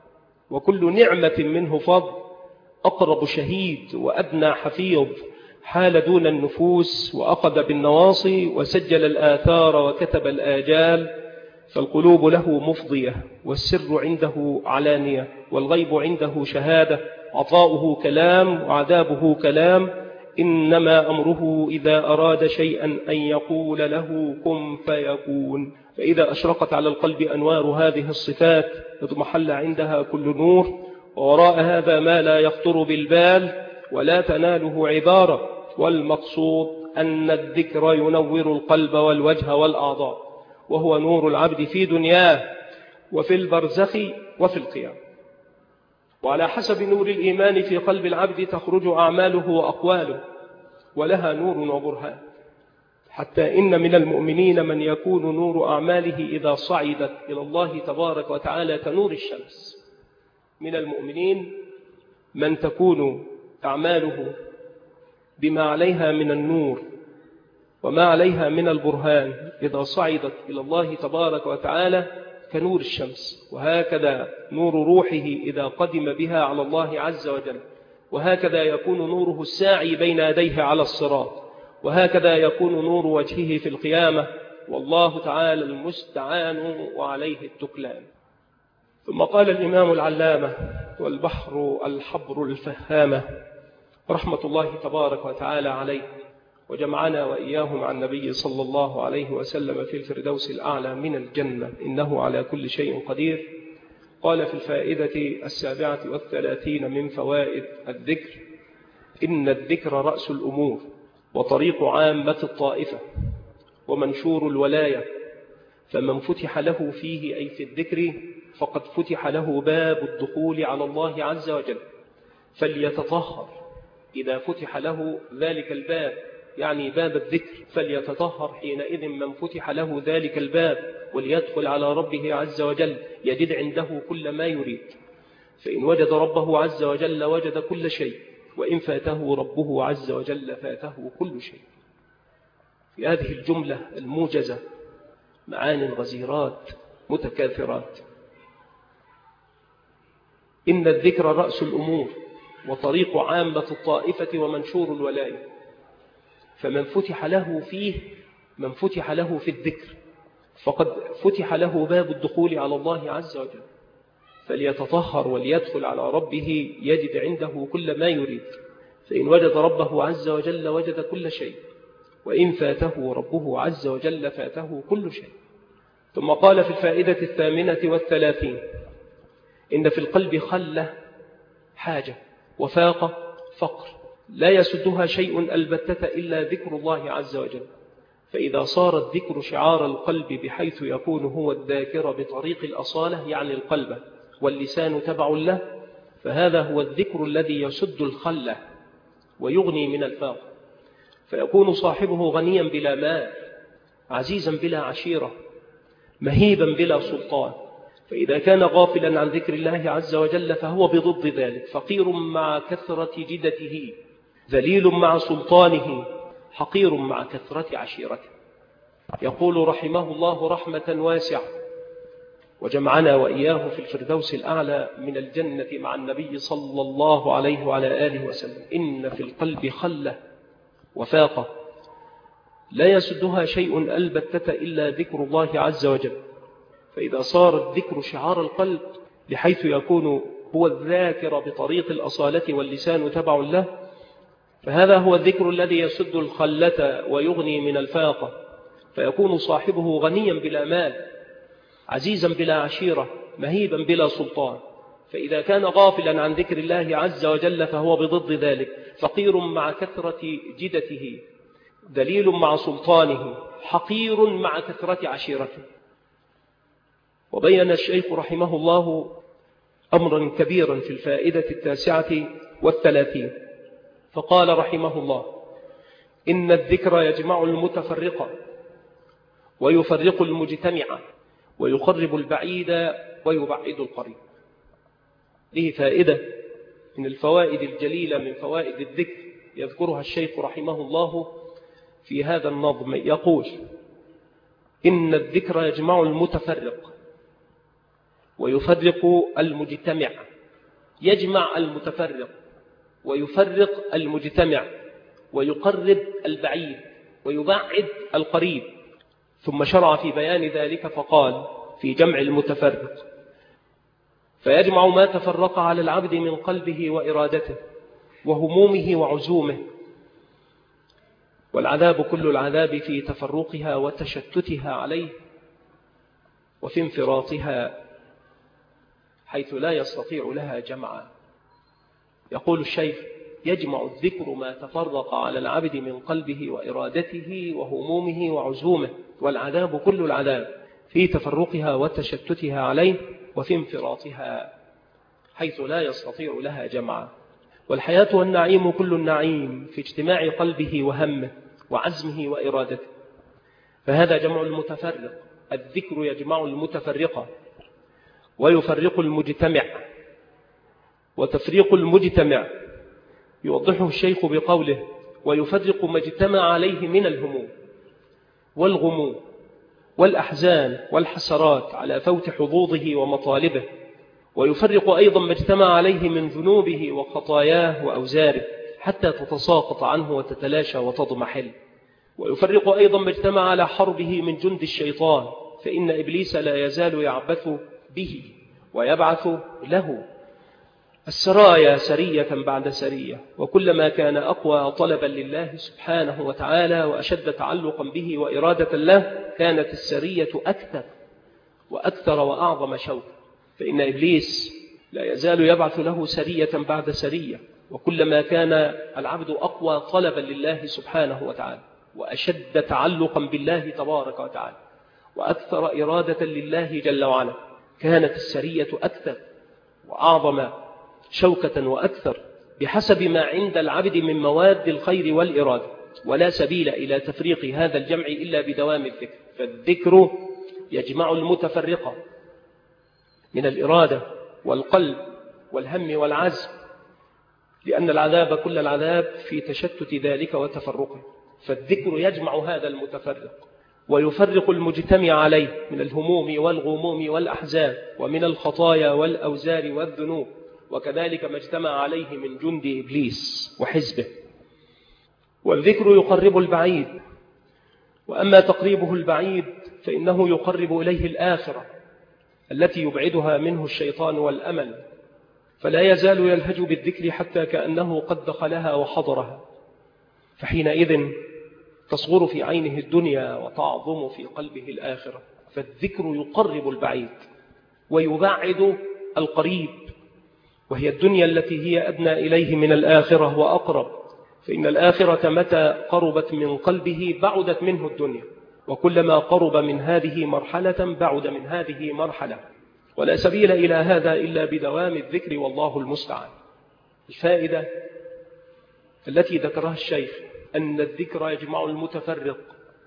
وكل نعمة منه فضل. أقرب شهيد وأدنى حفيظ، حال دون النفوس وأخذ بالنواصي، وسجل الآثار وكتب الآجال. فالقلوب له مفضية، والسر عنده علانية، والغيب عنده شهادة. عطاؤه كلام، وعذابه كلام. إنما أمره إذا أراد شيئا أن يقول له كن فيكون. فإذا أشرقت على القلب أنوار هذه الصفات اضمحل عندها كل نور، ووراء هذا ما لا يخطر بالبال ولا تناله عبارة. والمقصود أن الذكر ينور القلب والوجه والأعضاء، وهو نور العبد في دنياه وفي البرزخ وفي القيام. وعلى حسب نور الإيمان في قلب العبد تخرج أعماله وأقواله، ولها نور وبرهان. حتى إن من المؤمنين من يكون نور أعماله إذا صعدت إلى الله تبارك وتعالى كنور الشمس. من المؤمنين من تكون أعماله بما عليها من النور وما عليها من البرهان إذا صعدت إلى الله تبارك وتعالى كنور الشمس. وهكذا نور روحه إذا قدم بها على الله عز وجل، وهكذا يكون نوره الساعي بين يديه على الصراط، وهكذا يكون نور وجهه في القيامة. والله تعالى المستعان وعليه التكلان. ثم قال الإمام العلامة والبحر الحبر الفهامة رحمة الله تبارك وتعالى عليه، وجمعنا وإياهم عن النبي صلى الله عليه وسلم في الفردوس الأعلى من الجنة، إنه على كل شيء قدير. قال في الفائدة 37 من فوائد الذكر: إن الذكر رأس الأمور، وطريق عامة الطائفة، ومنشور الولاية. فمن فتح له فيه أي في الذكر فقد فتح له باب الدخول على الله عز وجل، فليتطهر إذا فتح له ذلك الباب، يعني باب الذكر، فليتطهر حينئذ من فتح له ذلك الباب، وليدخل على ربه عز وجل يجد عنده كل ما يريد. فإن وجد ربه عز وجل وجد كل شيء، وإن فاته ربه عز وجل فاته كل شيء. في هذه الجملة الموجزة معاني غزيرات متكاثرات. إن الذكر رأس الأمور، وطريق عامة الطائفة، ومنشور الولاية. فمن فتح له فيه، من فتح له في الذكر فقد فتح له باب الدخول على الله عز وجل، فليتطهر وليدخل على ربه يجد عنده كل ما يريد. فإن وجد ربه عز وجل وجد كل شيء، وإن فاته ربه عز وجل فاته كل شيء. ثم قال في الفائدة 38: إن في القلب خلة، حاجة، وفاقة، فقر، لا يسدها شيء البتة إلا ذكر الله عز وجل. فإذا صار الذكر شعار القلب بحيث يكون هو الذاكر بطريق الأصالة، يعني القلب، واللسان تبع له، فهذا هو الذكر الذي يسد الخلة ويغني من الفاقة. فيكون صاحبه غنيا بلا مال، عزيزا بلا عشيرة، مهيبا بلا سلطان. فإذا كان غافلا عن ذكر الله عز وجل فهو بضد ذلك، فقير مع كثرة جدته، ذليل مع سلطانه، حقير مع كثرة عشيرته. يقول رحمه الله رحمة واسعة: وجمعنا وإياه في الفردوس الأعلى من الجنة مع النبي صلى الله عليه وعلى آله وسلم: إن في القلب خلة وفاقة لا يسدها شيء البتة إلا ذكر الله عز وجل. فإذا صار الذكر شعار القلب بحيث يكون هو الذاكر بطريق الأصالة واللسان تبع له، فهذا هو الذكر الذي يسد الخلة ويغني من الفاقة، فيكون صاحبه غنيا بلا مال، عزيزا بلا عشيرة، مهيبا بلا سلطان. فإذا كان غافلا عن ذكر الله عز وجل فهو بضد ذلك، فقير مع كثرة جدته، دليل مع سلطانه، حقير مع كثرة عشيرته. وبين الشيخ رحمه الله أمرا كبيرا في الفائدة 39، فقال رحمه الله: إن الذكر يجمع المتفرق ويفرق المجتمع ويقرب البعيد ويبعد القريب. هذه فائدة من الفوائد الجليلة من فوائد الذكر يذكرها الشيخ رحمه الله في هذا النظم، يقول: إن الذكر يجمع المتفرق ويفرق المجتمع. يجمع المتفرق ويفرق المجتمع ويقرب البعيد ويبعد القريب. ثم شرع في بيان ذلك فقال في جمع المتفرق: فيجمع ما تفرق على العبد من قلبه وإرادته وهمومه وعزومه، والعذاب كل العذاب في تفرقها وتشتتها عليه وفي انفراطها حيث لا يستطيع لها جمعا. يقول الشيخ: يجمع الذكر ما تفرق على العبد من قلبه وإرادته وهمومه وعزومه، والعذاب كل العذاب في تفرقها وتشتتها عليه وفي انفراطها حيث لا يستطيع لها جمعا. والحياة والنعيم كل النعيم في اجتماع قلبه وهمه وعزمه وإرادته، فهذا جمع المتفرق. الذكر يجمع المتفرقة ويفرق المجتمع. وتفريق المجتمع يوضحه الشيخ بقوله: ويفرق ما اجتمع عليه من الهموم والغموم والأحزان والحسرات على فوت حظوظه ومطالبه، ويفرق أيضا ما اجتمع عليه من ذنوبه وخطاياه وأوزاره حتى تتساقط عنه وتتلاشى وتضمحل. ويفرق أيضا ما اجتمع على حربه من جند الشيطان، فإن إبليس لا يزال يعبث به ويبعث له السرايا سرية بعد سرية، وكلما كان أقوى طلبا لله سبحانه وتعالى وأشد تعلقا به وإرادة له كانت السرية أكثر وأعظم شوكا. فإن إبليس لا يزال يبعث له سرية بعد سرية، وكلما كان العبد أقوى طلبا لله سبحانه وتعالى وأشد تعلقا بالله تبارك وتعالى وأكثر إرادة لله جل وعلا كانت السرية أكثر وأعظم شوكة وأكثر بحسب ما عند العبد من مواد الخير والإرادة. ولا سبيل إلى تفريق هذا الجمع إلا بدوام الذكر. فالذكر يجمع المتفرقة من الإرادة والقلب والهم والعزم، لأن العذاب كل العذاب في تشتت ذلك وتفرقه. فالذكر يجمع هذا المتفرق ويفرق المجتمع عليه من الهموم والغموم والأحزان ومن الخطايا والأوزار والذنوب، وكذلك ما اجتمع عليه من جند إبليس وحزبه. والذكر يقرب البعيد، وأما تقريبه البعيد فإنه يقرب إليه الآخرة التي يبعدها منه الشيطان والأمل، فلا يزال يلهج بالذكر حتى كأنه قد دخلها وحضرها، فحينئذ تصغر في عينه الدنيا وتعظم في قلبه الآخرة. فالذكر يقرب البعيد ويبعد القريب، وهي الدنيا التي هي أدنى إليه من الآخرة وأقرب، فإن الآخرة متى قربت من قلبه بعدت منه الدنيا، وكلما قرب من هذه مرحلة بعد من هذه مرحلة، ولا سبيل إلى هذا إلا بدوام الذكر والله المستعان. الفائدة التي ذكرها الشيخ أن الذكر يجمع المتفرق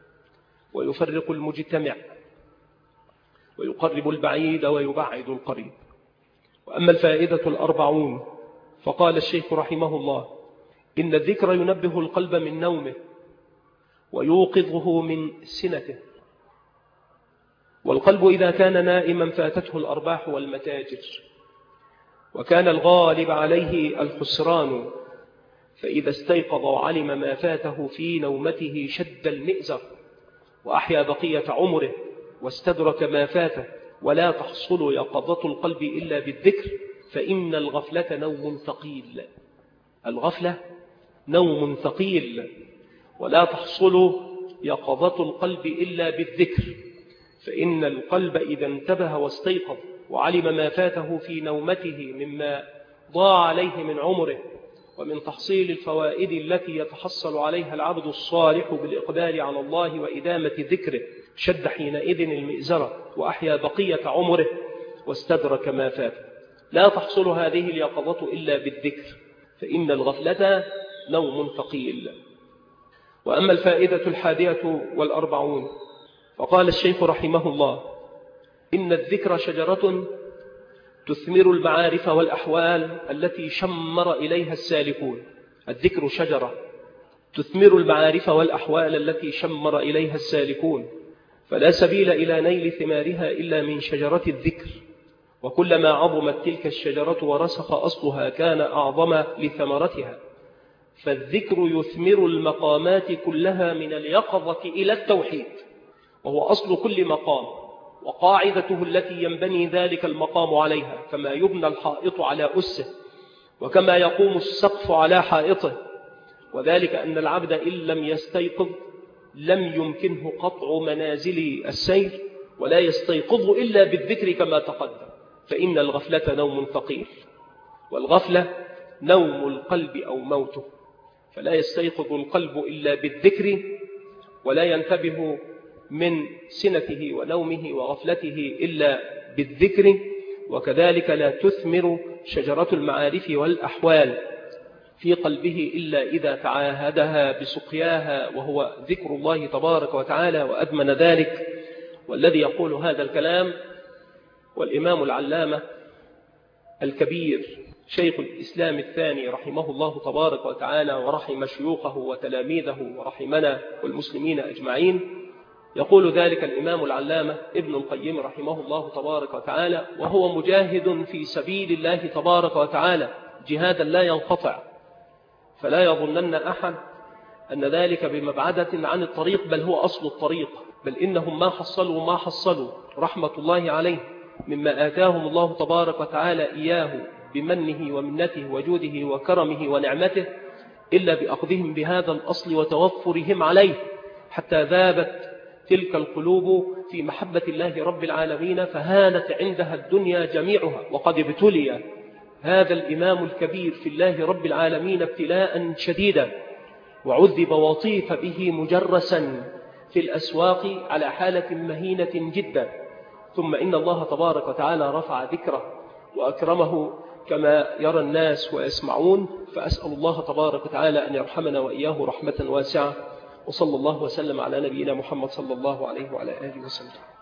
ويفرق المجتمع ويقرب البعيد ويبعد القريب. وأما الفائدة 40 فقال الشيخ رحمه الله: إن الذكر ينبه القلب من نومه ويوقظه من سنته. والقلب إذا كان نائما فاتته الأرباح والمتاجر، وكان الغالب عليه الخسران، فإذا استيقظ وعلم ما فاته في نومته شد المئزر وأحيا بقية عمره واستدرك ما فاته ولا تحصل يقظة القلب إلا بالذكر فإن الغفلة نوم ثقيل. الغفلة نوم ثقيل، ولا تحصل يقظة القلب إلا بالذكر، فإن القلب إذا انتبه واستيقظ وعلم ما فاته في نومته مما ضاع عليه من عمره ومن تحصيل الفوائد التي يتحصل عليها العبد الصالح بالإقبال على الله وإدامة ذكره، شد حينئذ المئزرة وأحيا بقية عمره واستدرك ما فاته. لا تحصل هذه اليقظة إلا بالذكر، فإن الغفلة نوم ثقيل. وأما الفائدة 41 فقال الشيخ رحمه الله: إن الذكر شجرة تثمر المعارف والأحوال التي شمر إليها السالكون. الذكر شجرة تثمر المعارف والأحوال التي شمر إليها السالكون، فلا سبيل إلى نيل ثمارها إلا من شجرة الذكر، وكلما عظمت تلك الشجرة ورسخ أصلها كان أعظم لثمرتها. فالذكر يثمر المقامات كلها من اليقظة إلى التوحيد، وهو أصل كل مقام وقاعدته التي ينبني ذلك المقام عليها، كما يبنى الحائط على أسه وكما يقوم السقف على حائطه. وذلك أن العبد إن لم يستيقظ لم يمكنه قطع منازل السير، ولا يستيقظ إلا بالذكر كما تقدم. فإن الغفلة نوم ثقيل، والغفلة نوم القلب أو موته، فلا يستيقظ القلب إلا بالذكر، ولا ينتبه من سنته ونومه وغفلته إلا بالذكر. وكذلك لا تثمر شجرة المعارف والأحوال في قلبه إلا إذا تعاهدها بسقياها، وهو ذكر الله تبارك وتعالى وأدمن ذلك. والذي يقول هذا الكلام والإمام العلامة الكبير شيخ الإسلام الثاني رحمه الله تبارك وتعالى، ورحم شيوخه وتلاميذه ورحمنا والمسلمين أجمعين. يقول ذلك الإمام العلامة ابن القيم رحمه الله تبارك وتعالى، وهو مجاهد في سبيل الله تبارك وتعالى جهادا لا ينقطع، فلا يظنن أحد أن ذلك بمبعدة عن الطريق، بل هو أصل الطريق. بل إنهم ما حصلوا رحمة الله عليه مما آتاهم الله تبارك وتعالى إياه بمنه ومنته وجوده وكرمه ونعمته إلا بأخذهم بهذا الأصل وتوفرهم عليه، حتى ذابت تلك القلوب في محبة الله رب العالمين، فهانت عندها الدنيا جميعها. وقد ابتلي هذا الإمام الكبير في الله رب العالمين ابتلاء شديدا، وعذب وطيف به مجرسا في الأسواق على حالة مهينة جدا. ثم إن الله تبارك وتعالى رفع ذكره وأكرمه كما يرى الناس ويسمعون. فأسأل الله تبارك وتعالى أن يرحمنا وإياه رحمة واسعة، وصلى الله وسلم على نبينا محمد صلى الله عليه وعلى آله وسلم.